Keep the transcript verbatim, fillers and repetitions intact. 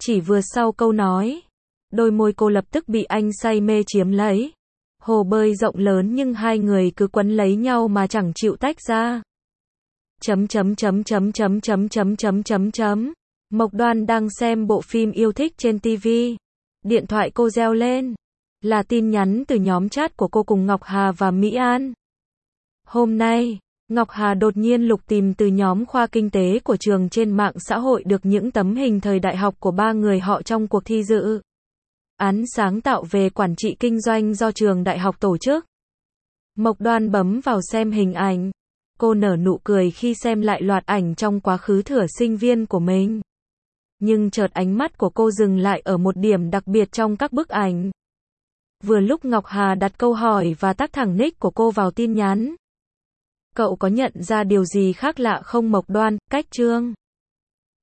Chỉ vừa sau câu nói, đôi môi cô lập tức bị anh say mê chiếm lấy. Hồ bơi rộng lớn nhưng hai người cứ quấn lấy nhau mà chẳng chịu tách ra. Chấm chấm chấm chấm chấm chấm chấm chấm chấm chấm. Mộc Đoan đang xem bộ phim yêu thích trên ti vi. Điện thoại cô reo lên. Là tin nhắn từ nhóm chat của cô cùng Ngọc Hà và Mỹ An. Hôm nay, Ngọc Hà đột nhiên lục tìm từ nhóm khoa kinh tế của trường trên mạng xã hội được những tấm hình thời đại học của ba người họ trong cuộc thi dự án sáng tạo về quản trị kinh doanh do trường đại học tổ chức. Mộc Đoan bấm vào xem hình ảnh. Cô nở nụ cười khi xem lại loạt ảnh trong quá khứ thuở sinh viên của mình. Nhưng chợt ánh mắt của cô dừng lại ở một điểm đặc biệt trong các bức ảnh. Vừa lúc Ngọc Hà đặt câu hỏi và tác thẳng nick của cô vào tin nhắn. Cậu có nhận ra điều gì khác lạ không Mộc Đoan? Cách chương